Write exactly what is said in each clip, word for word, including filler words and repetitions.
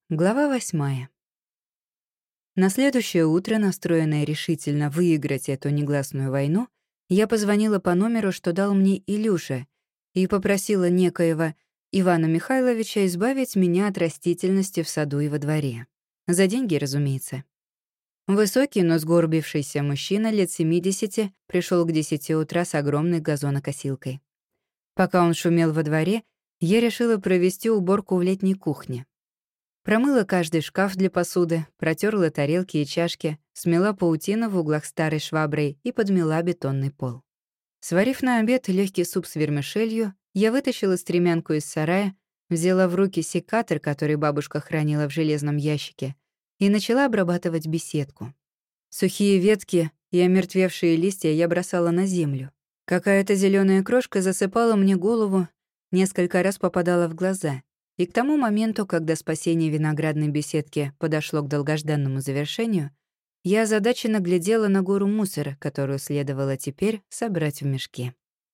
Глава восьмая. На следующее утро, настроенная решительно выиграть эту негласную войну, я позвонила по номеру, что дал мне Илюша, и попросила некоего Ивана Михайловича избавить меня от растительности в саду и во дворе. За деньги, разумеется. Высокий, но сгорбившийся мужчина лет семидесяти пришел к десяти утра с огромной газонокосилкой. Пока он шумел во дворе, я решила провести уборку в летней кухне. Промыла каждый шкаф для посуды, протерла тарелки и чашки, смела паутину в углах старой шваброй и подмела бетонный пол. Сварив на обед легкий суп с вермишелью, я вытащила стремянку из сарая, взяла в руки секатор, который бабушка хранила в железном ящике, и начала обрабатывать беседку. Сухие ветки и омертвевшие листья я бросала на землю. Какая-то зеленая крошка засыпала мне голову, несколько раз попадала в глаза — и к тому моменту, когда спасение виноградной беседки подошло к долгожданному завершению, я озадаченно глядела на гору мусора, которую следовало теперь собрать в мешке.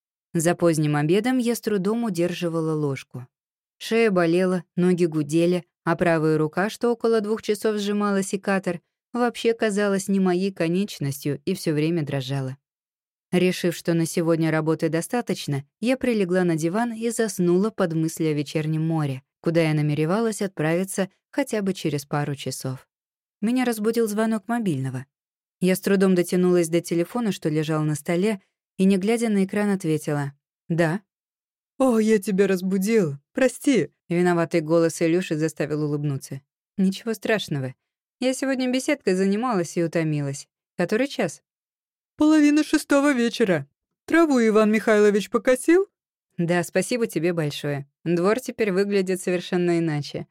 За поздним обедом я с трудом удерживала ложку. Шея болела, ноги гудели, а правая рука, что около двух часов сжимала секатор, вообще казалась не моей конечностью и все время дрожала. Решив, что на сегодня работы достаточно, я прилегла на диван и заснула под мысли о вечернем море, куда я намеревалась отправиться хотя бы через пару часов. Меня разбудил звонок мобильного. Я с трудом дотянулась до телефона, что лежал на столе, и, не глядя на экран, ответила «Да». «О, я тебя разбудил. Прости». Виноватый голос Илюши заставил улыбнуться. «Ничего страшного. Я сегодня беседкой занималась и утомилась. Который час?» «Половина шестого вечера. Траву Иван Михайлович покосил?» «Да, спасибо тебе большое. Двор теперь выглядит совершенно иначе».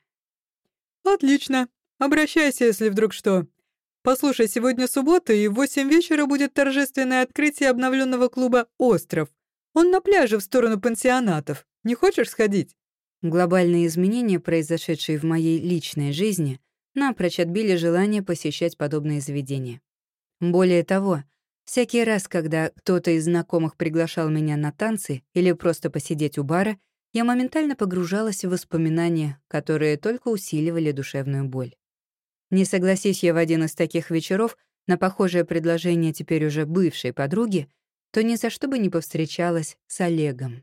«Отлично. Обращайся, если вдруг что. Послушай, сегодня суббота, и в восемь вечера будет торжественное открытие обновленного клуба «Остров». Он на пляже в сторону пансионатов. Не хочешь сходить?» Глобальные изменения, произошедшие в моей личной жизни, напрочь отбили желание посещать подобные заведения. Более того, всякий раз, когда кто-то из знакомых приглашал меня на танцы или просто посидеть у бара, я моментально погружалась в воспоминания, которые только усиливали душевную боль. Не согласись я в один из таких вечеров на похожее предложение теперь уже бывшей подруги, то ни за что бы не повстречалась с Олегом.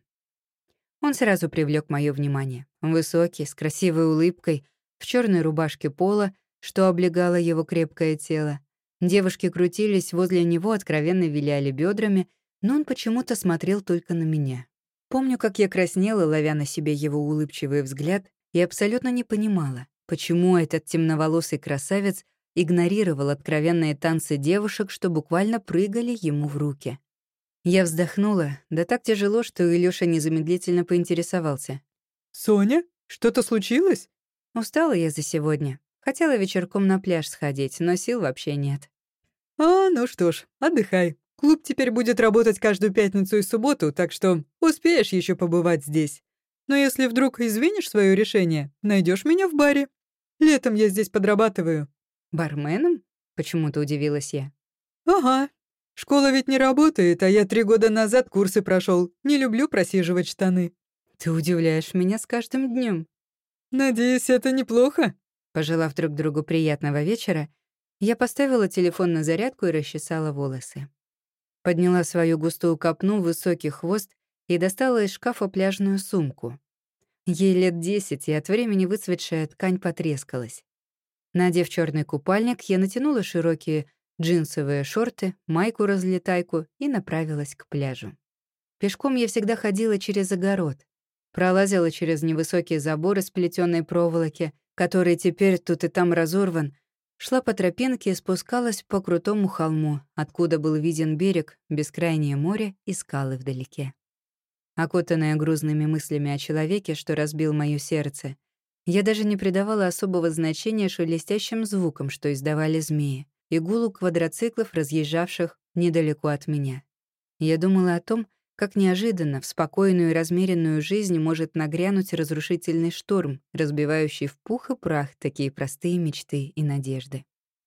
Он сразу привлек мое внимание. Высокий, с красивой улыбкой, в черной рубашке пола, что облегало его крепкое тело. Девушки крутились возле него, откровенно виляли бедрами, но он почему-то смотрел только на меня. Помню, как я краснела, ловя на себе его улыбчивый взгляд, и абсолютно не понимала, почему этот темноволосый красавец игнорировал откровенные танцы девушек, что буквально прыгали ему в руки. Я вздохнула, да так тяжело, что Илюша незамедлительно поинтересовался. «Соня, что-то случилось?» Устала я за сегодня. Хотела вечерком на пляж сходить, но сил вообще нет. «А, ну что ж, отдыхай. Клуб теперь будет работать каждую пятницу и субботу, так что успеешь еще побывать здесь. Но если вдруг изменишь свое решение, найдешь меня в баре. Летом я здесь подрабатываю». «Барменом?» — почему-то удивилась я. «Ага. Школа ведь не работает, а я три года назад курсы прошел. Не люблю просиживать штаны». «Ты удивляешь меня с каждым днем. «Надеюсь, это неплохо». Пожелав друг другу приятного вечера, я поставила телефон на зарядку и расчесала волосы. Подняла свою густую копну в высокий хвост и достала из шкафа пляжную сумку. Ей лет десять, и от времени выцветшая ткань потрескалась. Надев черный купальник, я натянула широкие джинсовые шорты, майку-разлетайку и направилась к пляжу. Пешком я всегда ходила через огород, пролазила через невысокий забор из плетёной проволоки, который теперь тут и там разорван, шла по тропинке и спускалась по крутому холму, откуда был виден берег, бескрайнее море и скалы вдалеке. Окутанная грузными мыслями о человеке, что разбил моё сердце, я даже не придавала особого значения шелестящим звукам, что издавали змеи, и гулу квадроциклов, разъезжавших недалеко от меня. Я думала о том, как неожиданно в спокойную и размеренную жизнь может нагрянуть разрушительный шторм, разбивающий в пух и прах такие простые мечты и надежды.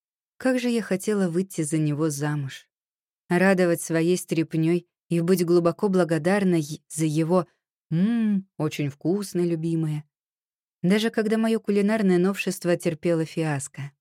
Как же я хотела выйти за него замуж, радовать своей стряпнёй и быть глубоко благодарной за его «ммм, очень вкусно, любимая». даже когда мое кулинарное новшество терпело фиаско.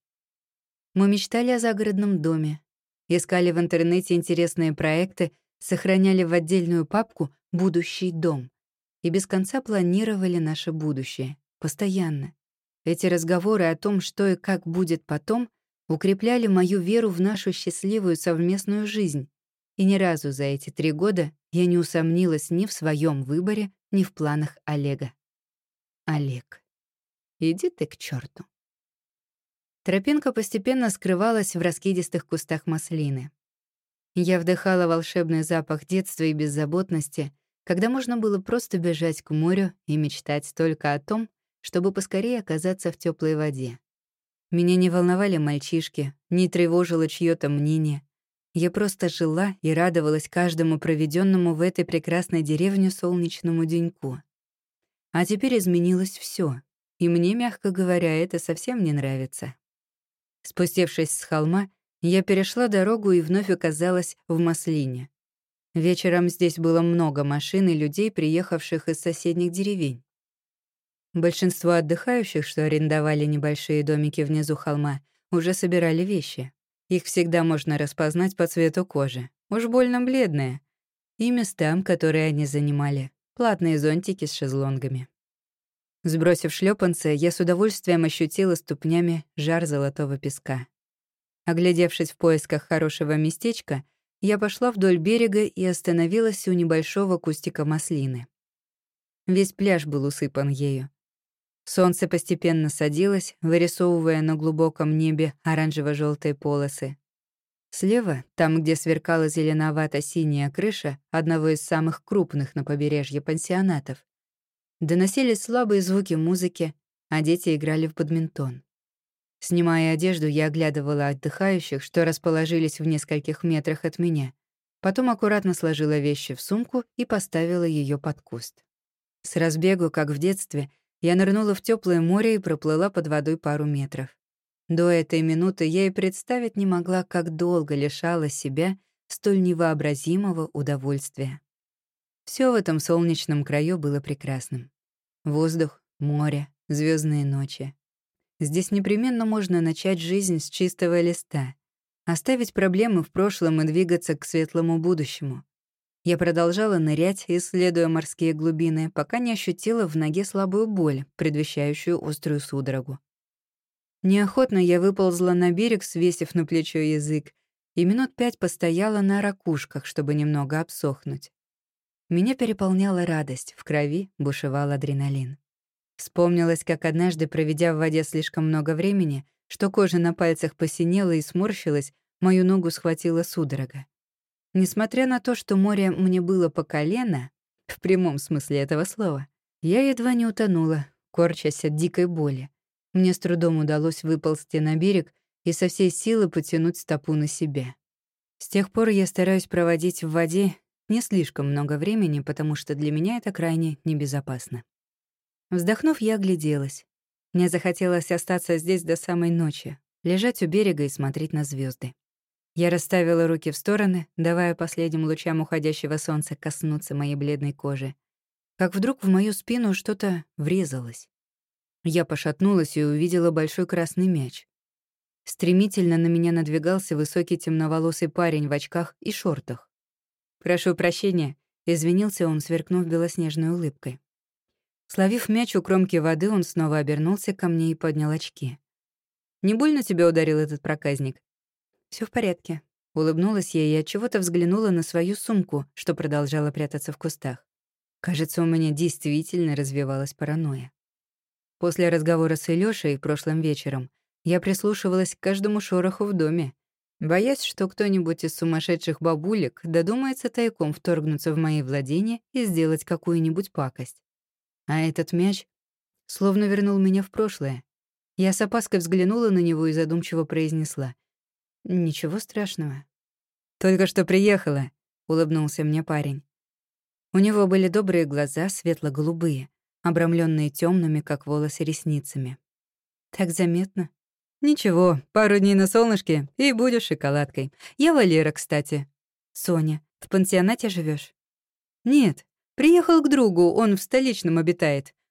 Мы мечтали о загородном доме, искали в интернете интересные проекты, сохраняли в отдельную папку «Будущий дом» и без конца планировали наше будущее, постоянно. Эти разговоры о том, что и как будет потом, укрепляли мою веру в нашу счастливую совместную жизнь, и ни разу за эти три года я не усомнилась ни в своем выборе, ни в планах Олега. Олег, иди ты к черту. Тропинка постепенно скрывалась в раскидистых кустах маслины. Я вдыхала волшебный запах детства и беззаботности, когда можно было просто бежать к морю и мечтать только о том, чтобы поскорее оказаться в теплой воде. Меня не волновали мальчишки, не тревожило чьё-то мнение. Я просто жила и радовалась каждому проведенному в этой прекрасной деревне солнечному деньку. А теперь изменилось все, и мне, мягко говоря, это совсем не нравится. Спустившись с холма, я перешла дорогу и вновь оказалась в Маслине. Вечером здесь было много машин и людей, приехавших из соседних деревень. Большинство отдыхающих, что арендовали небольшие домики внизу холма, уже собирали вещи. Их всегда можно распознать по цвету кожи, уж больно бледные, и местам, которые они занимали, платные зонтики с шезлонгами. Сбросив шлёпанцы, я с удовольствием ощутила ступнями жар золотого песка. Оглядевшись в поисках хорошего местечка, я пошла вдоль берега и остановилась у небольшого кустика маслины. Весь пляж был усыпан ею. Солнце постепенно садилось, вырисовывая на глубоком небе оранжево-желтые полосы. Слева, там, где сверкала зеленовато-синяя крыша одного из самых крупных на побережье пансионатов, доносились слабые звуки музыки, а дети играли в бадминтон. Снимая одежду, я оглядывала отдыхающих, что расположились в нескольких метрах от меня. Потом аккуратно сложила вещи в сумку и поставила ее под куст. С разбегу, как в детстве, я нырнула в теплое море и проплыла под водой пару метров. До этой минуты я и представить не могла, как долго лишала себя столь невообразимого удовольствия. Все в этом солнечном краю было прекрасным. Воздух, море, звездные ночи. Здесь непременно можно начать жизнь с чистого листа, оставить проблемы в прошлом и двигаться к светлому будущему. Я продолжала нырять, исследуя морские глубины, пока не ощутила в ноге слабую боль, предвещающую острую судорогу. Неохотно я выползла на берег, свесив на плечо язык, и минут пять постояла на ракушках, чтобы немного обсохнуть. Меня переполняла радость, в крови бушевал адреналин. Вспомнилось, как однажды, проведя в воде слишком много времени, что кожа на пальцах посинела и сморщилась, мою ногу схватила судорога. Несмотря на то, что море мне было по колено, в прямом смысле этого слова, я едва не утонула, корчась от дикой боли. Мне с трудом удалось выползти на берег и со всей силы потянуть стопу на себя. С тех пор я стараюсь проводить в воде не слишком много времени, потому что для меня это крайне небезопасно. Вздохнув, я огляделась. Мне захотелось остаться здесь до самой ночи, лежать у берега и смотреть на звезды. Я расставила руки в стороны, давая последним лучам уходящего солнца коснуться моей бледной кожи. Как вдруг в мою спину что-то врезалось. Я пошатнулась и увидела большой красный мяч. Стремительно на меня надвигался высокий темноволосый парень в очках и шортах. «Прошу прощения», — извинился он, сверкнув белоснежной улыбкой. Словив мяч у кромки воды, он снова обернулся ко мне и поднял очки. «Не больно тебя ударил этот проказник?» Все в порядке», — улыбнулась я и отчего-то взглянула на свою сумку, что продолжала прятаться в кустах. Кажется, у меня действительно развивалась паранойя. После разговора с Илюшей прошлым вечером я прислушивалась к каждому шороху в доме, боясь, что кто-нибудь из сумасшедших бабулек додумается тайком вторгнуться в мои владения и сделать какую-нибудь пакость. А этот мяч словно вернул меня в прошлое. Я с опаской взглянула на него и задумчиво произнесла: «Ничего страшного». «Только что приехала», — улыбнулся мне парень. У него были добрые глаза, светло-голубые, обрамленные темными, как волосы, ресницами. «Так заметно». «Ничего, пару дней на солнышке, и будешь шоколадкой. Я Валера, кстати». «Соня, в пансионате живешь? «Нет, приехал к другу, он в столичном обитает.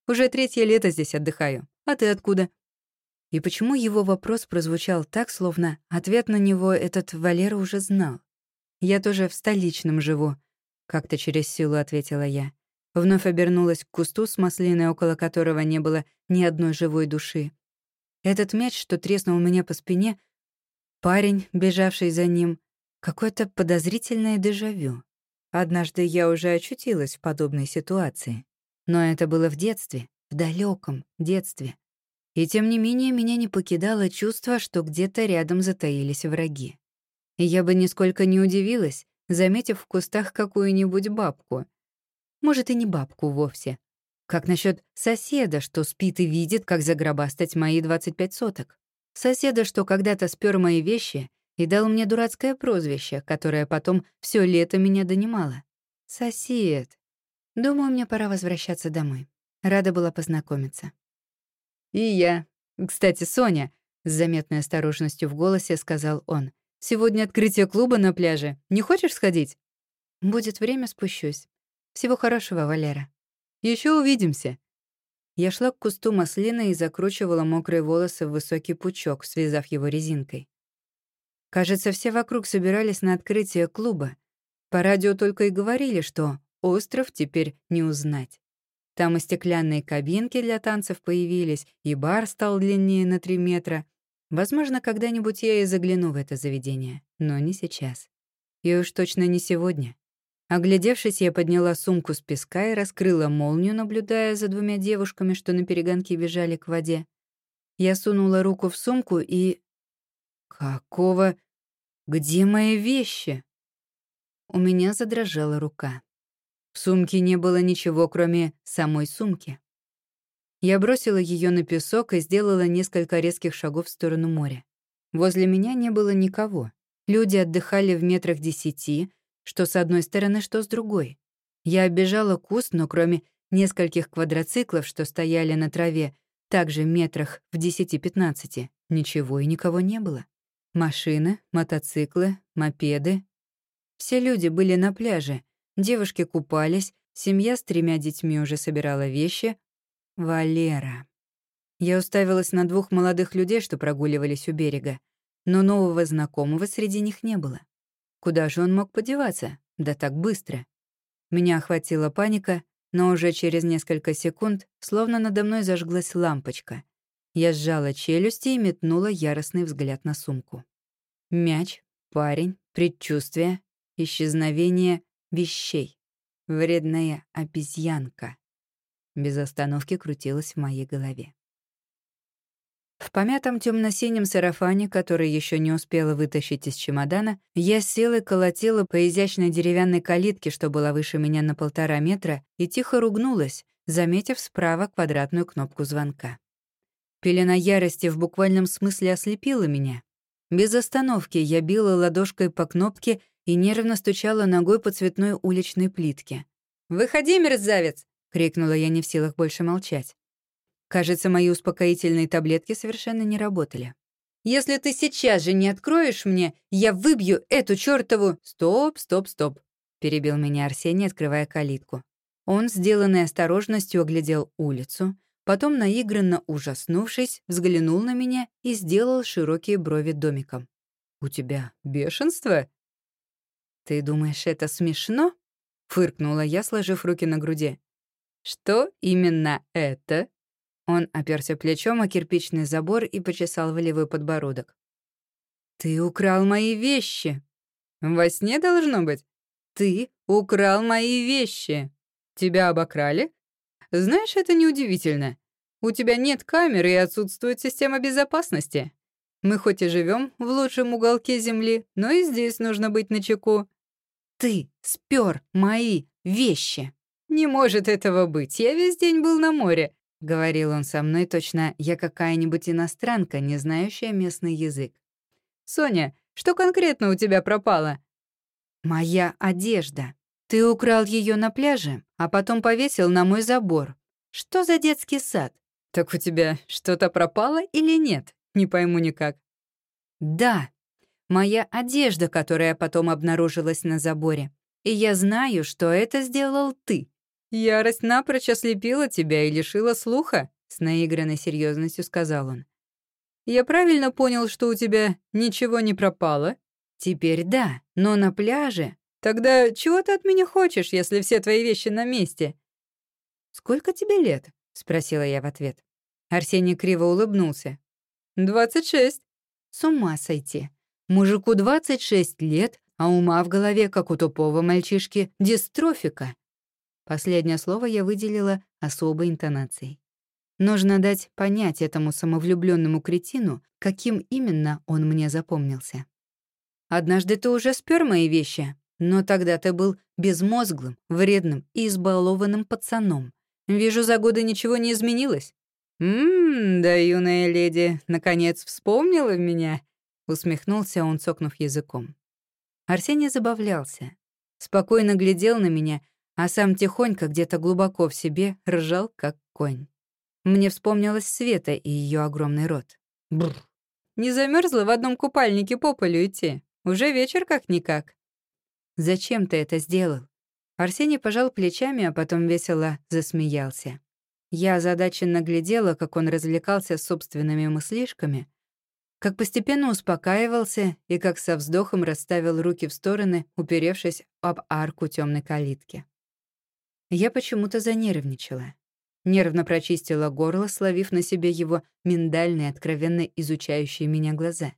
Уже третье лето здесь отдыхаю. А ты откуда?» И почему его вопрос прозвучал так, словно ответ на него этот Валера уже знал? «Я тоже в столичном живу», — как-то через силу ответила я. Вновь обернулась к кусту с маслиной, около которого не было ни одной живой души. Этот мяч, что треснул меня по спине, парень, бежавший за ним, какое-то подозрительное дежавю. Однажды я уже очутилась в подобной ситуации. Но это было в детстве, в далеком детстве. И тем не менее меня не покидало чувство, что где-то рядом затаились враги. И я бы нисколько не удивилась, заметив в кустах какую-нибудь бабку. Может, и не бабку вовсе. Как насчет соседа, что спит и видит, как загробастать мои двадцать пять соток? Соседа, что когда-то спер мои вещи и дал мне дурацкое прозвище, которое потом все лето меня донимало. Сосед. Думаю, мне пора возвращаться домой. Рада была познакомиться. «И я. Кстати, Соня», — с заметной осторожностью в голосе сказал он, «сегодня открытие клуба на пляже. Не хочешь сходить?» «Будет время, спущусь. Всего хорошего, Валера». Еще увидимся». Я шла к кусту маслины и закручивала мокрые волосы в высокий пучок, связав его резинкой. Кажется, все вокруг собирались на открытие клуба. По радио только и говорили, что остров теперь не узнать. Там и стеклянные кабинки для танцев появились, и бар стал длиннее на три метра. Возможно, когда-нибудь я и загляну в это заведение, но не сейчас. И уж точно не сегодня. Оглядевшись, я подняла сумку с песка и раскрыла молнию, наблюдая за двумя девушками, что наперегонки бежали к воде. Я сунула руку в сумку и... Какого... Где мои вещи? У меня задрожала рука. В сумке не было ничего, кроме самой сумки. Я бросила ее на песок и сделала несколько резких шагов в сторону моря. Возле меня не было никого. Люди отдыхали в метрах десяти, что с одной стороны, что с другой. Я оббежала куст, но кроме нескольких квадроциклов, что стояли на траве, также метрах в десяти-пятнадцати, ничего и никого не было. Машины, мотоциклы, мопеды. Все люди были на пляже. Девушки купались, семья с тремя детьми уже собирала вещи. Валера. Я уставилась на двух молодых людей, что прогуливались у берега, но нового знакомого среди них не было. Куда же он мог подеваться? Да так быстро. Меня охватила паника, но уже через несколько секунд словно надо мной зажглась лампочка. Я сжала челюсти и метнула яростный взгляд на сумку. Мяч, парень, предчувствие, исчезновение вещей. Вредная обезьянка. Без остановки крутилась в моей голове. В помятом темно-синем сарафане, который еще не успела вытащить из чемодана, я с силой колотила по изящной деревянной калитке, что была выше меня на полтора метра, и тихо ругнулась, заметив справа квадратную кнопку звонка. Пелена ярости в буквальном смысле ослепила меня. Без остановки я била ладошкой по кнопке и нервно стучала ногой по цветной уличной плитке. «Выходи, мерзавец!» — крикнула я, не в силах больше молчать. Кажется, мои успокоительные таблетки совершенно не работали. «Если ты сейчас же не откроешь мне, я выбью эту чёртову...» «Стоп, стоп, стоп!» — перебил меня Арсений, открывая калитку. Он, сделанной осторожностью, оглядел улицу, потом, наигранно ужаснувшись, взглянул на меня и сделал широкие брови домиком. «У тебя бешенство?» «Ты думаешь, это смешно?» — фыркнула я, сложив руки на груди. «Что именно это?» Он оперся плечом о кирпичный забор и почесал в левый подбородок. «Ты украл мои вещи!» «Во сне должно быть?» «Ты украл мои вещи!» «Тебя обокрали?» «Знаешь, это неудивительно. У тебя нет камеры и отсутствует система безопасности. Мы хоть и живем в лучшем уголке Земли, но и здесь нужно быть начеку». «Ты спер мои вещи!» «Не может этого быть, я весь день был на море», — говорил он со мной, точно я какая-нибудь иностранка, не знающая местный язык. «Соня, что конкретно у тебя пропало?» «Моя одежда. Ты украл ее на пляже, а потом повесил на мой забор. Что за детский сад?» «Так у тебя что-то пропало или нет? Не пойму никак». «Да, моя одежда, которая потом обнаружилась на заборе. И я знаю, что это сделал ты. Ярость напрочь ослепила тебя и лишила слуха», — с наигранной серьезностью сказал он. «Я правильно понял, что у тебя ничего не пропало?» «Теперь да, но на пляже...» «Тогда чего ты от меня хочешь, если все твои вещи на месте?» «Сколько тебе лет?» — спросила я в ответ. Арсений криво улыбнулся. «Двадцать шесть». «С ума сойти. Мужику двадцать шесть лет, а ума в голове, как у тупого мальчишки, дистрофика». Последнее слово я выделила особой интонацией. Нужно дать понять этому самовлюбленному кретину, каким именно он мне запомнился. «Однажды ты уже спер мои вещи, но тогда ты был безмозглым, вредным и избалованным пацаном. Вижу, за годы ничего не изменилось». «Ммм, да юная леди, наконец вспомнила меня», — усмехнулся он, цокнув языком. Арсений забавлялся, спокойно глядел на меня, а сам тихонько где-то глубоко в себе ржал, как конь. Мне вспомнилась Света и ее огромный рот. Бррр. «Не замерзла в одном купальнике по полю идти? Уже вечер как-никак». «Зачем ты это сделал?» Арсений пожал плечами, а потом весело засмеялся. Я озадаченно глядела, как он развлекался собственными мыслишками, как постепенно успокаивался и как со вздохом расставил руки в стороны, уперевшись об арку темной калитки. Я почему-то занервничала. Нервно прочистила горло, словив на себе его миндальные, откровенно изучающие меня глаза.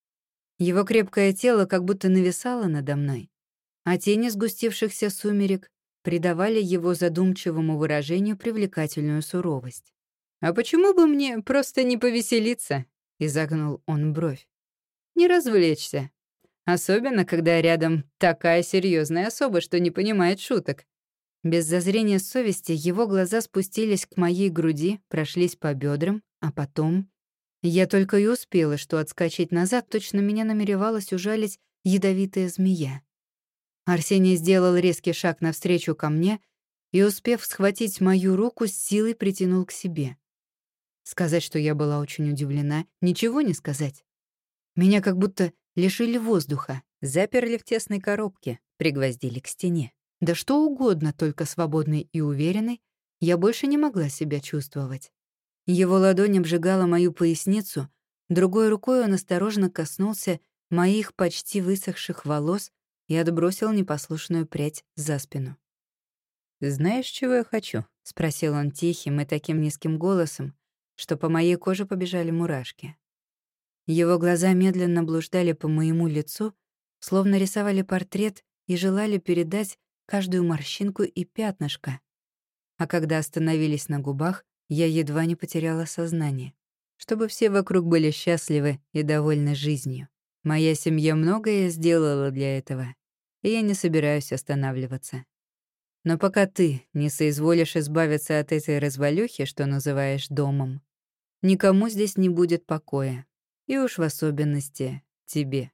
Его крепкое тело как будто нависало надо мной, а тени сгустившихся сумерек придавали его задумчивому выражению привлекательную суровость. «А почему бы мне просто не повеселиться?» — изогнул он бровь. «Не развлечься. Особенно, когда рядом такая серьезная особа, что не понимает шуток». Без зазрения совести его глаза спустились к моей груди, прошлись по бедрам, а потом... Я только и успела, что отскочить назад, точно меня намеревалась ужалить ядовитая змея. Арсений сделал резкий шаг навстречу ко мне и, успев схватить мою руку, с силой притянул к себе. Сказать, что я была очень удивлена, ничего не сказать. Меня как будто лишили воздуха, заперли в тесной коробке, пригвоздили к стене. Да что угодно, только свободной и уверенной, я больше не могла себя чувствовать. Его ладонь обжигала мою поясницу, другой рукой он осторожно коснулся моих почти высохших волос и отбросил непослушную прядь за спину. «Знаешь, чего я хочу?» — спросил он тихим и таким низким голосом, что по моей коже побежали мурашки. Его глаза медленно блуждали по моему лицу, словно рисовали портрет и желали передать каждую морщинку и пятнышко. А когда остановились на губах, я едва не потеряла сознание. Чтобы все вокруг были счастливы и довольны жизнью. Моя семья многое сделала для этого, и я не собираюсь останавливаться. Но пока ты не соизволишь избавиться от этой развалюхи, что называешь домом, никому здесь не будет покоя, и уж в особенности тебе».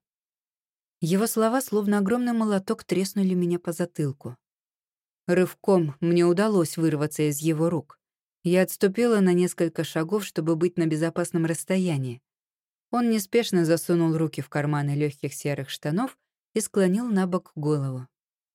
Его слова, словно огромный молоток, треснули меня по затылку. Рывком мне удалось вырваться из его рук. Я отступила на несколько шагов, чтобы быть на безопасном расстоянии. Он неспешно засунул руки в карманы легких серых штанов и склонил на бок голову.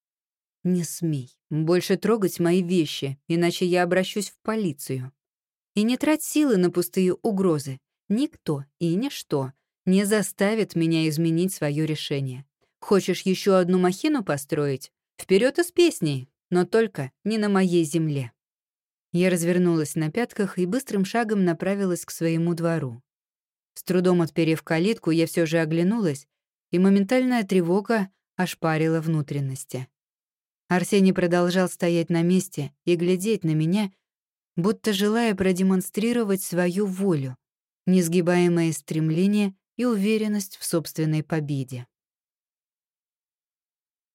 «Не смей больше трогать мои вещи, иначе я обращусь в полицию. И не трать силы на пустые угрозы. Никто и ничто не заставит меня изменить свое решение. Хочешь еще одну махину построить? Вперед и с песней, но только не на моей земле». Я развернулась на пятках и быстрым шагом направилась к своему двору. С трудом отперев калитку, я все же оглянулась, и моментальная тревога ошпарила внутренности. Арсений продолжал стоять на месте и глядеть на меня, будто желая продемонстрировать свою волю, несгибаемое стремление и уверенность в собственной победе.